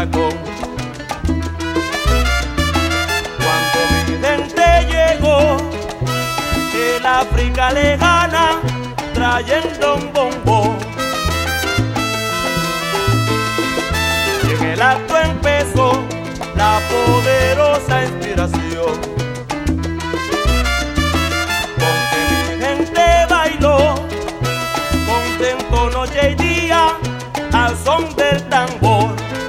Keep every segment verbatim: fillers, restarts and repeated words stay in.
barracón. Cuando mi gente llegó del África lejana trayendo un bombo, y en el acto empezó la poderosa inspiración, con que mi gente bailó contento noche y día al son del tambor.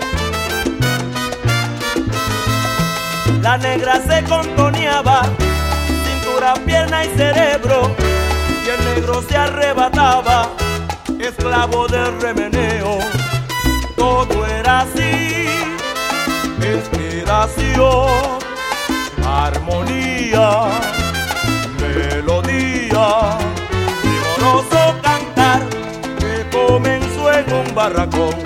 La negra se contoneaba, cintura, pierna y cerebro, y el negro se arrebataba, esclavo del remeneo. Todo era así, inspiración, armonía, melodía, primoroso cantar que comenzó en un barracón.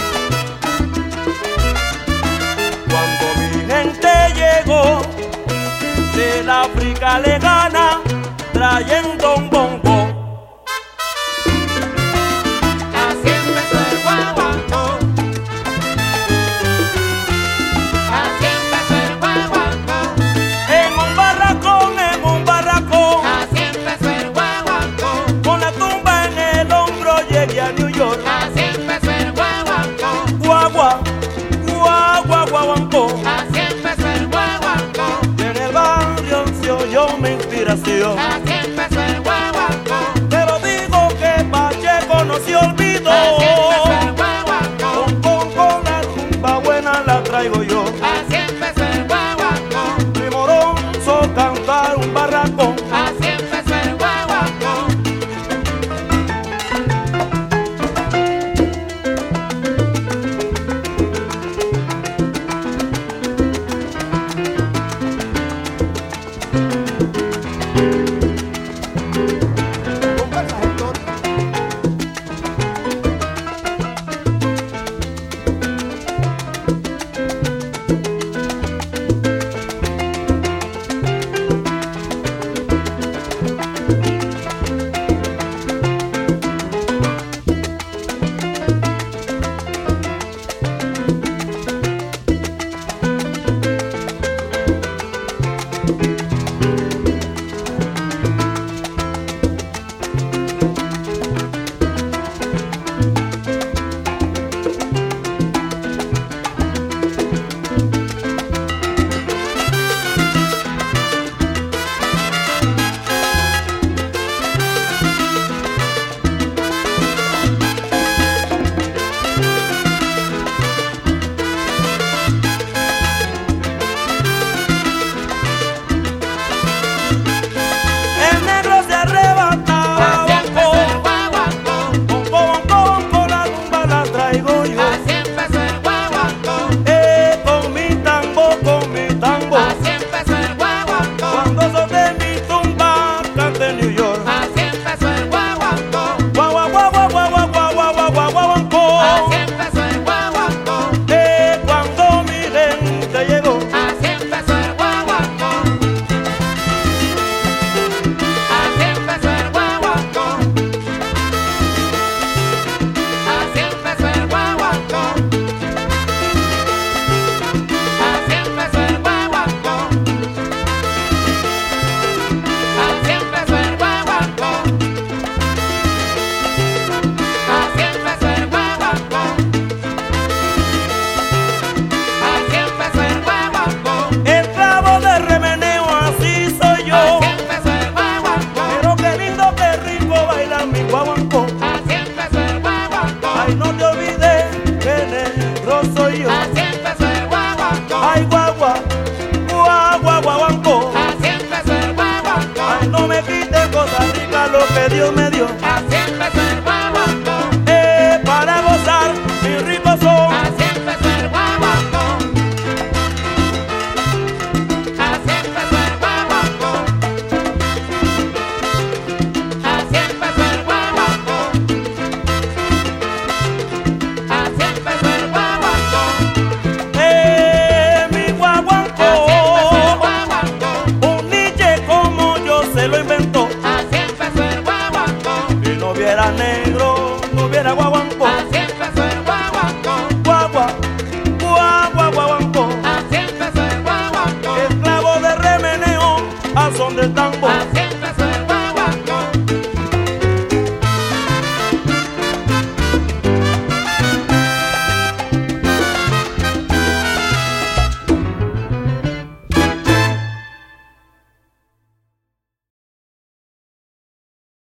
Cuando mi gente llegó del África lejana trayendo un bongo, así empezó el guaguancó, así empezó el guaguancó, en un barracón, en un barracón, así empezó el guaguancó, con la tumba en el hombro llegué a New York. así empezó el guaguancó, Guagua, guagua, guaguancó, así empezó el guaguancó, y en el barrio se oyó mi inspiración. así empezó el guaguancó, Pero digo que Pacheco no se olvidó. así empezó el guaguancó, Con, con, con la tumba buena la traigo yo. así empezó el guaguancó, Primoroso cantar un barracón. así empezó el guaguancó. El negro se arrebataba. Así empezó el guaguancó, Con, con, con, con la tumba la traigo yo. así empezó el guaguancó, Eh, con mi tango, con mi tango. así empezó el guaguancó, Cuando solté mi tumba canté New York. así empezó el guaguancó, Guagua, guagua, guagua, guagua, guagua, guaguancó. así empezó el guaguancó, Eh, cuando mi gente llegó. así empezó el guaguancó, así empezó el guaguancó, así empezó el guaguancó, así empezó el guaguancó, así empezó el guaguancó, así empezó el guaguancó, así empezó el guaguancó, Esclavo de remeneo, así soy yo. así empezó el guaguancó, Pero qué lindo, qué rico bailar mi guaguancó. así empezó el guaguancó, Ay, no te olvides que negro soy yo. así empezó el guaguancó, Ay, guagua, guagua, guaguancó. así empezó el guaguancó, Ay, no me quites Costa Rica lo que Dios me dio. así empezó el guaguancó, Eh, para gozar mi rico son. así empezó el guaguancó, así empezó el guaguancó, así empezó el guaguancó, así empezó el guaguancó, Eh, mi guaguancó. así empezó el guaguancó, Un niche como yo se lo inventó. así empezó el guaguancó, Si no hubiera negro, no hubiera guaguancó. así empezó el guaguancó, Guagua, guagua, al son del tambor.